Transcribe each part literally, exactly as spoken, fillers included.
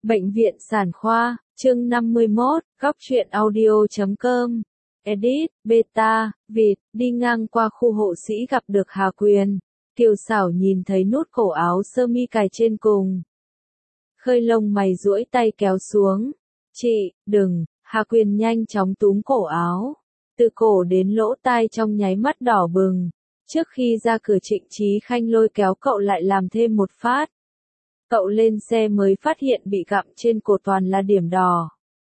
Bệnh viện Sản khoa, chương năm mươi mốt, góc truyện audio chấm com. Edit, beta, vịt, đi ngang qua khu hộ sĩ gặp được Hà Quyền. Kiều Xảo nhìn thấy nút cổ áo sơ mi cài trên cùng. Khơi lông mày duỗi tay kéo xuống. Chị, đừng, Hà Quyền nhanh chóng túm cổ áo. Từ cổ đến lỗ tai trong nháy mắt đỏ bừng. Trước khi ra cửa Trịnh Chí Khanh lôi kéo cậu lại làm thêm một phát. Cậu lên xe mới phát hiện bị gặm trên cổ toàn là điểm đỏ.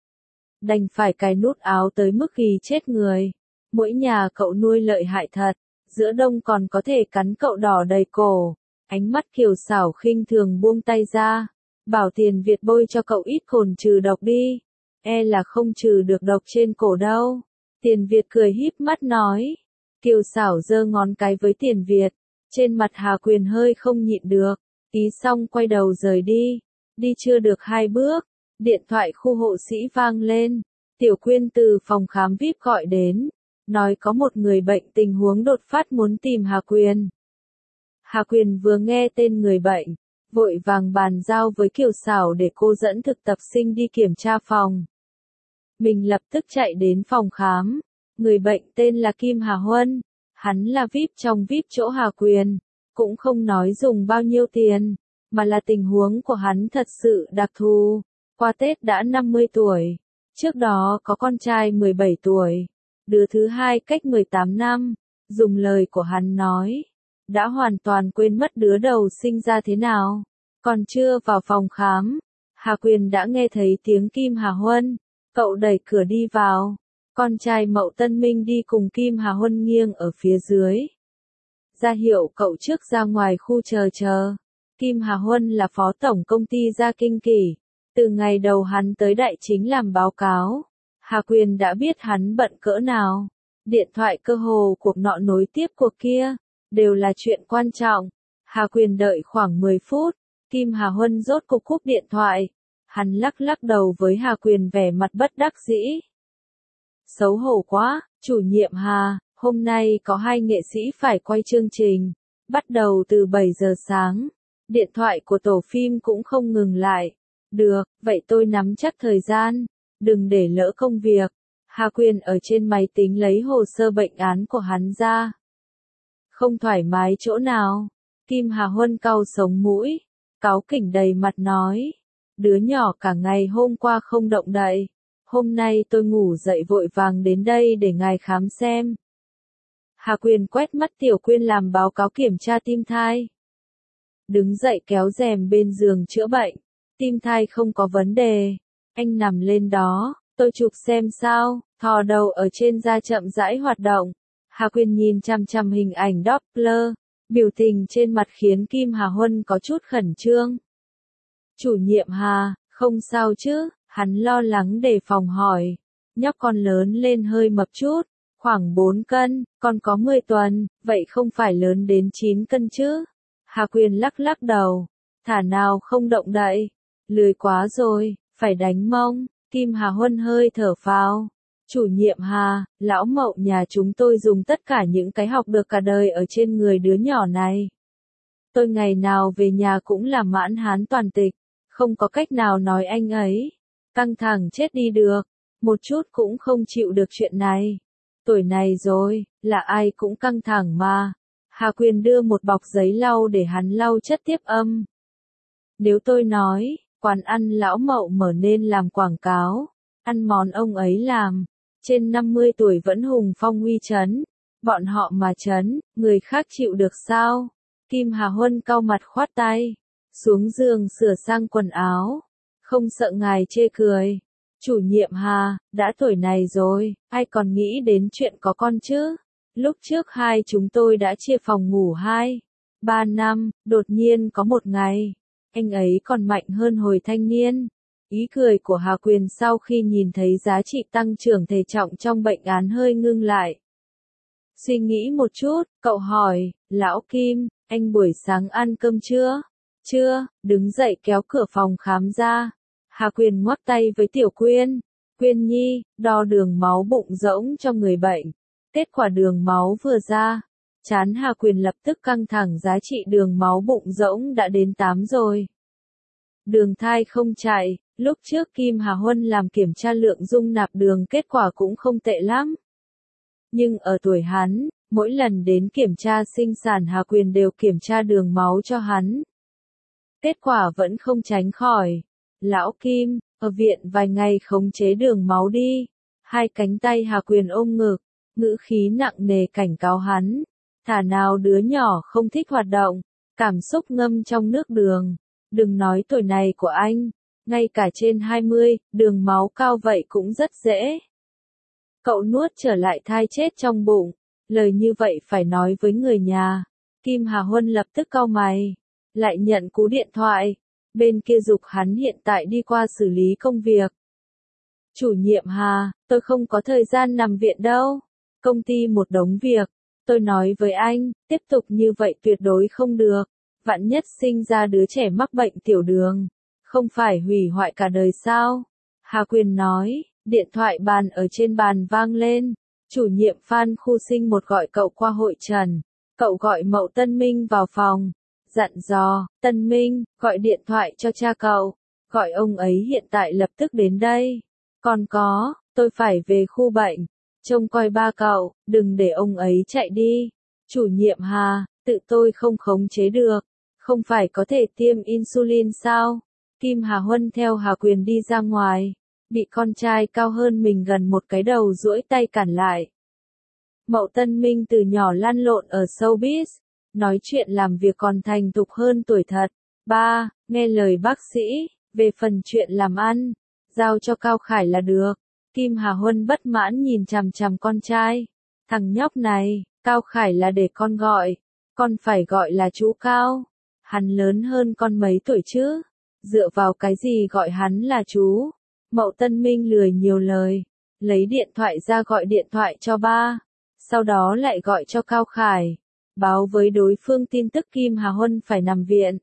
Đành phải cài nút áo tới mức ghì chết người. Mỗi nhà cậu nuôi lợi hại thật, giữa đông còn có thể cắn cậu đỏ đầy cổ. Ánh mắt Kiều Xảo khinh thường buông tay ra. Bảo Tiền Việt bôi cho cậu ít cồn trừ độc đi. E là không trừ được độc trên cổ đâu. Tiền Việt cười híp mắt nói. Kiều Xảo giơ ngón cái với Tiền Việt. Trên mặt Hà Quyền hơi không nhịn được. Ý xong quay đầu rời đi. Đi chưa được hai bước. Điện thoại khu hộ sĩ vang lên. Tiểu Quyên từ phòng khám vi ai pi gọi đến. Nói có một người bệnh tình huống đột phát muốn tìm Hà Quyền. Hà Quyền vừa nghe tên người bệnh. Vội vàng bàn giao với Kiều Xảo để cô dẫn thực tập sinh đi kiểm tra phòng. Mình lập tức chạy đến phòng khám. Người bệnh tên là Kim Hà Huân. Hắn là vi ai pi trong vi ai pi chỗ Hà Quyền. Cũng không nói dùng bao nhiêu tiền, mà là tình huống của hắn thật sự đặc thù. Qua Tết đã năm mươi tuổi. Trước đó có con trai mười bảy tuổi. Đứa thứ hai cách mười tám năm. Dùng lời của hắn nói. Đã hoàn toàn quên mất đứa đầu sinh ra thế nào. Còn chưa vào phòng khám. Hà Quyền đã nghe thấy tiếng Kim Hà Huân. Cậu đẩy cửa đi vào. Con trai Mậu Tân Minh đi cùng Kim Hà Huân nghiêng ở phía dưới. Ra hiệu cậu trước ra ngoài khu chờ chờ. Kim Hà Huân là phó tổng công ty Gia Kinh Kỷ. Từ ngày đầu hắn tới đại chính làm báo cáo. Hà Quyền đã biết hắn bận cỡ nào. Điện thoại cơ hồ cuộc nọ nối tiếp cuộc kia. Đều là chuyện quan trọng. Hà Quyền đợi khoảng mười phút. Kim Hà Huân rốt cục cúp điện thoại. Hắn lắc lắc đầu với Hà Quyền vẻ mặt bất đắc dĩ. Xấu hổ quá, chủ nhiệm Hà. Hôm nay có hai nghệ sĩ phải quay chương trình, bắt đầu từ bảy giờ sáng. Điện thoại của tổ phim cũng không ngừng lại. Được, vậy tôi nắm chắc thời gian, đừng để lỡ công việc. Hà Quyền ở trên máy tính lấy hồ sơ bệnh án của hắn ra. Không thoải mái chỗ nào? Kim Hà Huân cau sống mũi, cáu kỉnh đầy mặt nói. Đứa nhỏ cả ngày hôm qua không động đậy. Hôm nay tôi ngủ dậy vội vàng đến đây để ngài khám xem. Hà Quyền quét mắt Tiểu Quyên làm báo cáo kiểm tra tim thai. Đứng dậy kéo rèm bên giường chữa bệnh. Tim thai không có vấn đề. Anh nằm lên đó, tôi chụp xem sao. Thò đầu ở trên da chậm rãi hoạt động. Hà Quyền nhìn chằm chằm hình ảnh Doppler. Biểu tình trên mặt khiến Kim Hà Huân có chút khẩn trương. Chủ nhiệm Hà, không sao chứ? Hắn lo lắng đề phòng hỏi. Nhóc con lớn lên hơi mập chút. Khoảng bốn cân, còn có mười tuần, vậy không phải lớn đến chín cân chứ? Hà Quyền lắc lắc đầu, thả nào không động đậy, lười quá rồi, phải đánh mông. Kim Hà Huân hơi thở phào. Chủ nhiệm Hà, lão Mậu nhà chúng tôi dùng tất cả những cái học được cả đời ở trên người đứa nhỏ này. Tôi ngày nào về nhà cũng là mãn hán toàn tịch, không có cách nào nói anh ấy. Căng thẳng chết đi được, một chút cũng không chịu được chuyện này. Tuổi này rồi, là ai cũng căng thẳng mà. Hà Quyền đưa một bọc giấy lau để hắn lau chất tiếp âm. Nếu tôi nói, quán ăn lão Mậu mở nên làm quảng cáo, ăn món ông ấy làm, trên năm mươi tuổi vẫn hùng phong uy chấn, bọn họ mà chấn, người khác chịu được sao? Kim Hà Huân cau mặt khoát tay, xuống giường sửa sang quần áo, không sợ ngài chê cười. Chủ nhiệm Hà, đã tuổi này rồi, ai còn nghĩ đến chuyện có con chứ? Lúc trước hai chúng tôi đã chia phòng ngủ hai, ba năm, đột nhiên có một ngày, anh ấy còn mạnh hơn hồi thanh niên. Ý cười của Hà Quyền sau khi nhìn thấy giá trị tăng trưởng thể trọng trong bệnh án hơi ngưng lại. Suy nghĩ một chút, cậu hỏi, lão Kim, anh buổi sáng ăn cơm chưa? Chưa, đứng dậy kéo cửa phòng khám ra. Hà Quyền ngoắc tay với Tiểu Quyên. Quyên Nhi, đo đường máu bụng rỗng cho người bệnh. Kết quả đường máu vừa ra. Trán Hà Quyền lập tức căng thẳng, giá trị đường máu bụng rỗng đã đến tám rồi. Đường thai không chạy, Lúc trước Kim Hà Huân làm kiểm tra lượng dung nạp đường kết quả cũng không tệ lắm. Nhưng ở tuổi hắn, mỗi lần đến kiểm tra sinh sản Hà Quyền đều kiểm tra đường máu cho hắn. Kết quả vẫn không tránh khỏi. Lão Kim, ở viện vài ngày khống chế đường máu đi. Hai cánh tay Hà Quyền ôm ngực, ngữ khí nặng nề cảnh cáo hắn. Thả nào đứa nhỏ không thích hoạt động, cảm xúc ngâm trong nước đường. Đừng nói tuổi này của anh, ngay cả trên hai mươi, đường máu cao vậy cũng rất dễ. Cậu nuốt trở lại thai chết trong bụng. Lời như vậy phải nói với người nhà. Kim Hà Huân lập tức cau mày. Lại nhận cú điện thoại. Bên kia giục hắn hiện tại đi qua xử lý công việc. Chủ nhiệm Hà, tôi không có thời gian nằm viện đâu. Công ty một đống việc. Tôi nói với anh, tiếp tục như vậy tuyệt đối không được. Vạn nhất sinh ra đứa trẻ mắc bệnh tiểu đường. Không phải hủy hoại cả đời sao? Hà Quyền nói, điện thoại bàn ở trên bàn vang lên. Chủ nhiệm Phan khu sinh một gọi cậu qua hội trần. Cậu gọi Mậu Tân Minh vào phòng. Dặn dò, Tân Minh, gọi điện thoại cho cha cậu. Gọi ông ấy hiện tại lập tức đến đây. Còn có, tôi phải về khu bệnh. Trông coi ba cậu, đừng để ông ấy chạy đi. Chủ nhiệm Hà, tự tôi không khống chế được. Không phải có thể tiêm insulin sao? Kim Hà Huân theo Hà Quyền đi ra ngoài. Bị con trai cao hơn mình gần một cái đầu duỗi tay cản lại. Mậu Tân Minh từ nhỏ lăn lộn ở showbiz, nói chuyện làm việc còn thành thục hơn tuổi thật. Ba, nghe lời bác sĩ, về phần chuyện làm ăn, giao cho Cao Khải là được. Kim Hà Huân bất mãn nhìn chằm chằm con trai. Thằng nhóc này, Cao Khải là để con gọi, con phải gọi là chú Cao. Hắn lớn hơn con mấy tuổi chứ? Dựa vào cái gì gọi hắn là chú? Mậu Tân Minh lười nhiều lời, lấy điện thoại ra gọi điện thoại cho ba, sau đó lại gọi cho Cao Khải, báo với đối phương tin tức Kim Hà Huân phải nằm viện.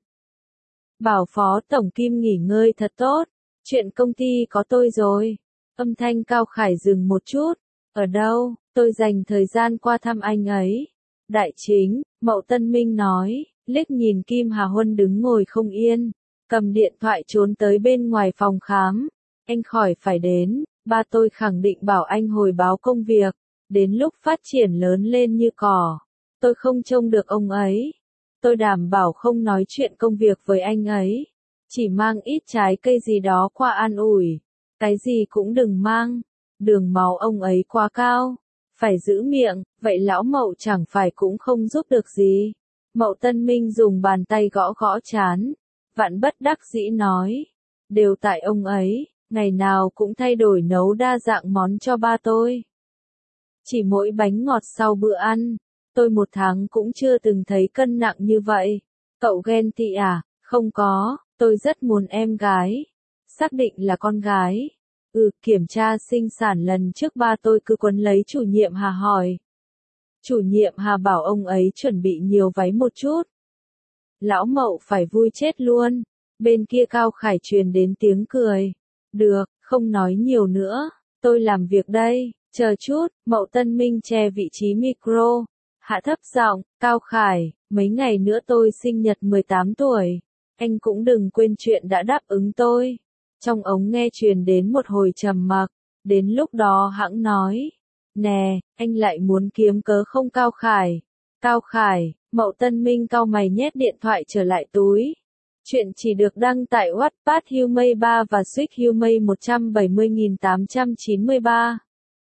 Bảo Phó Tổng Kim nghỉ ngơi thật tốt, chuyện công ty có tôi rồi. Âm thanh Cao Khải dừng một chút, ở đâu, tôi dành thời gian qua thăm anh ấy. Đại chính, Mậu Tân Minh nói, liếc nhìn Kim Hà Huân đứng ngồi không yên, cầm điện thoại trốn tới bên ngoài phòng khám. Anh khỏi phải đến, ba tôi khẳng định bảo anh hồi báo công việc, đến lúc phát triển lớn lên như cỏ. Tôi không trông được ông ấy. Tôi đảm bảo không nói chuyện công việc với anh ấy. Chỉ mang ít trái cây gì đó qua an ủi. Cái gì cũng đừng mang. Đường máu ông ấy quá cao. Phải giữ miệng, vậy lão Mậu chẳng phải cũng không giúp được gì. Mậu Tân Minh dùng bàn tay gõ gõ chán. Vạn bất đắc dĩ nói. Đều tại ông ấy, ngày nào cũng thay đổi nấu đa dạng món cho ba tôi. Chỉ mỗi bánh ngọt sau bữa ăn. Tôi một tháng cũng chưa từng thấy cân nặng như vậy. Cậu ghen tị à? Không có, tôi rất muốn em gái. Xác định là con gái. Ừ, kiểm tra sinh sản lần trước ba tôi cứ quấn lấy chủ nhiệm Hà hỏi. Chủ nhiệm Hà bảo ông ấy chuẩn bị nhiều váy một chút. Lão Mậu phải vui chết luôn. Bên kia Cao Khải truyền đến tiếng cười. Được, không nói nhiều nữa. Tôi làm việc đây, chờ chút. Mậu Tân Minh che vị trí micro. Hạ thấp giọng, Cao Khải, mấy ngày nữa tôi sinh nhật mười tám tuổi. Anh cũng đừng quên chuyện đã đáp ứng tôi. Trong ống nghe truyền đến một hồi trầm mặc. Đến lúc đó hãng nói. Nè, anh lại muốn kiếm cớ không Cao Khải? Cao Khải, Mậu Tân Minh cau mày nhét điện thoại trở lại túi. Chuyện chỉ được đăng tại Wattpad Humay ba và Suýt Humay một trăm bảy mươi nghìn tám trăm chín mươi ba.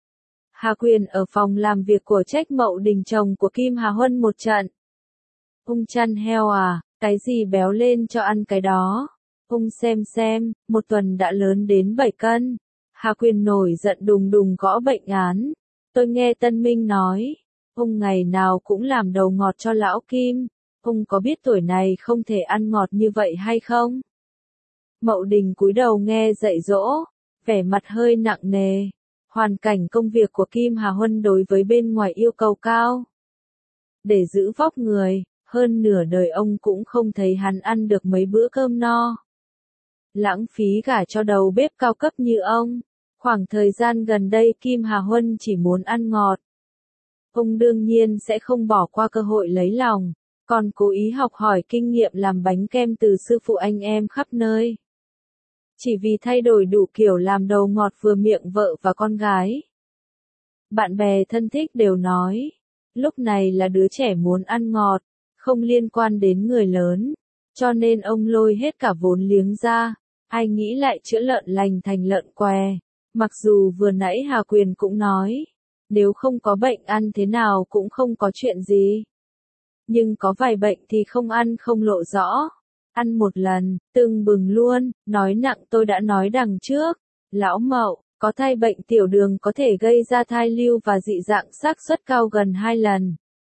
Hà Quyền ở phòng làm việc của Trách Mậu Đình chồng của Kim Hà Huân một trận. Ông chăn heo à, cái gì béo lên cho ăn cái đó. Ông xem xem, một tuần đã lớn đến bảy cân. Hà Quyền nổi giận đùng đùng gõ bệnh án. Tôi nghe Tân Minh nói, ông ngày nào cũng làm đầu ngọt cho lão Kim. Ông có biết tuổi này không thể ăn ngọt như vậy hay không? Mậu Đình cúi đầu nghe dạy dỗ, vẻ mặt hơi nặng nề. Hoàn cảnh công việc của Kim Hà Huân đối với bên ngoài yêu cầu cao. Để giữ vóc người, hơn nửa đời ông cũng không thấy hắn ăn được mấy bữa cơm no. Lãng phí gả cho đầu bếp cao cấp như ông. Khoảng thời gian gần đây Kim Hà Huân chỉ muốn ăn ngọt. Ông đương nhiên sẽ không bỏ qua cơ hội lấy lòng, còn cố ý học hỏi kinh nghiệm làm bánh kem từ sư phụ anh em khắp nơi. Chỉ vì thay đổi đủ kiểu làm đầu ngọt vừa miệng vợ và con gái. Bạn bè thân thích đều nói, lúc này là đứa trẻ muốn ăn ngọt, không liên quan đến người lớn, cho nên ông lôi hết cả vốn liếng ra, ai nghĩ lại chữa lợn lành thành lợn què. Mặc dù vừa nãy Hà Quyền cũng nói, nếu không có bệnh ăn thế nào cũng không có chuyện gì. Nhưng có vài bệnh thì không ăn không lộ rõ. Ăn một lần, tưng bừng luôn, nói nặng tôi đã nói đằng trước. Lão Mậu, có thai bệnh tiểu đường có thể gây ra thai lưu và dị dạng xác suất cao gần hai lần.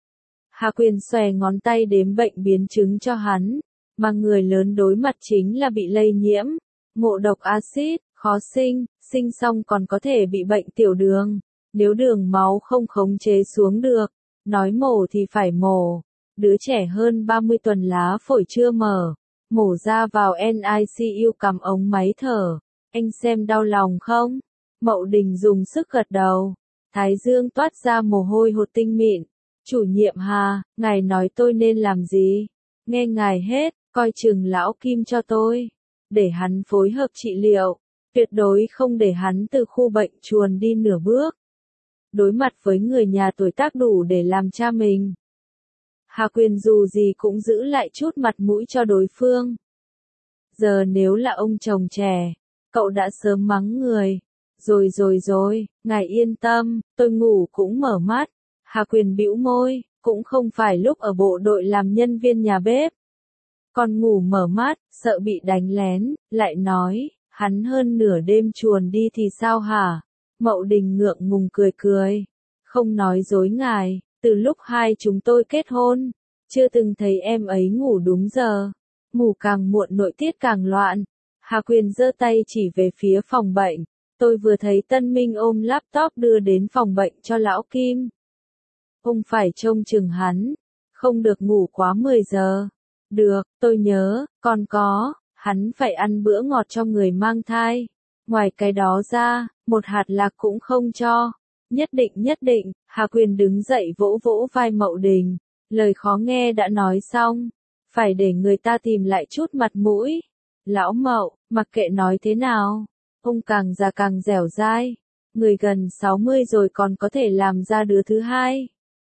Hà Quyền xòe ngón tay đếm bệnh biến chứng cho hắn, mà người lớn đối mặt chính là bị lây nhiễm, ngộ độc axit, khó sinh, sinh xong còn có thể bị bệnh tiểu đường, nếu đường máu không khống chế xuống được, nói mổ thì phải mổ. Đứa trẻ hơn ba mươi tuần lá phổi chưa mở, mổ ra vào en i xê u cắm ống máy thở, anh xem đau lòng không? Mậu Đình dùng sức gật đầu, thái dương toát ra mồ hôi hột tinh mịn. Chủ nhiệm Hà, ngài nói tôi nên làm gì? Nghe ngài hết, coi chừng lão Kim cho tôi, để hắn phối hợp trị liệu, tuyệt đối không để hắn từ khu bệnh chuồn đi nửa bước. Đối mặt với người nhà tuổi tác đủ để làm cha mình, Hà Quyền dù gì cũng giữ lại chút mặt mũi cho đối phương. Giờ nếu là ông chồng trẻ, cậu đã sớm mắng người. Rồi rồi rồi, ngài yên tâm, tôi ngủ cũng mở mắt. Hà Quyền bĩu môi, cũng không phải lúc ở bộ đội làm nhân viên nhà bếp. Còn ngủ mở mắt, sợ bị đánh lén, lại nói, hắn hơn nửa đêm chuồn đi thì sao hả? Mậu Đình ngượng ngùng cười cười. Không nói dối ngài, từ lúc hai chúng tôi kết hôn, chưa từng thấy em ấy ngủ đúng giờ. Ngủ càng muộn nội tiết càng loạn. Hà Quyền giơ tay chỉ về phía phòng bệnh. Tôi vừa thấy Tân Minh ôm laptop đưa đến phòng bệnh cho lão Kim. Ông phải trông chừng hắn, không được ngủ quá mười giờ. Được, tôi nhớ, còn có, hắn phải ăn bữa ngọt cho người mang thai. Ngoài cái đó ra, một hạt lạc cũng không cho. Nhất định nhất định, Hà Quyền đứng dậy vỗ vỗ vai Mậu Đình. Lời khó nghe đã nói xong, phải để người ta tìm lại chút mặt mũi. Lão Mậu, mặc kệ nói thế nào, ông càng già càng dẻo dai. Người gần sáu mươi rồi còn có thể làm ra đứa thứ hai.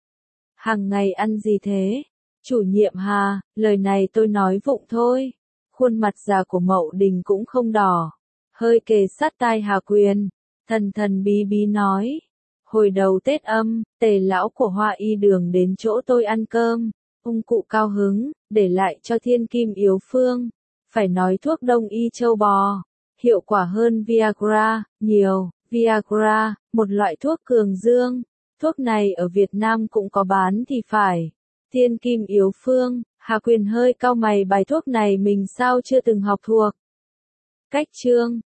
Hàng ngày ăn gì thế? Chủ nhiệm Hà, lời này tôi nói vụng thôi. Khuôn mặt già của Mậu Đình cũng không đỏ. Hơi kề sát tai Hà Quyền. Thần thần bí bí nói. Hồi đầu Tết âm, Tề lão của Hoa Y Đường đến chỗ tôi ăn cơm. Ông cụ cao hứng, để lại cho Thiên Kim Yếu Phương. Phải nói thuốc đông y châu bò. Hiệu quả hơn Viagra, nhiều. Viagra, một loại thuốc cường dương. Thuốc này ở Việt Nam cũng có bán thì phải. Thiên Kim Yếu Phương, Hà Quyền hơi cau mày, bài thuốc này mình sao chưa từng học thuộc. Cách chương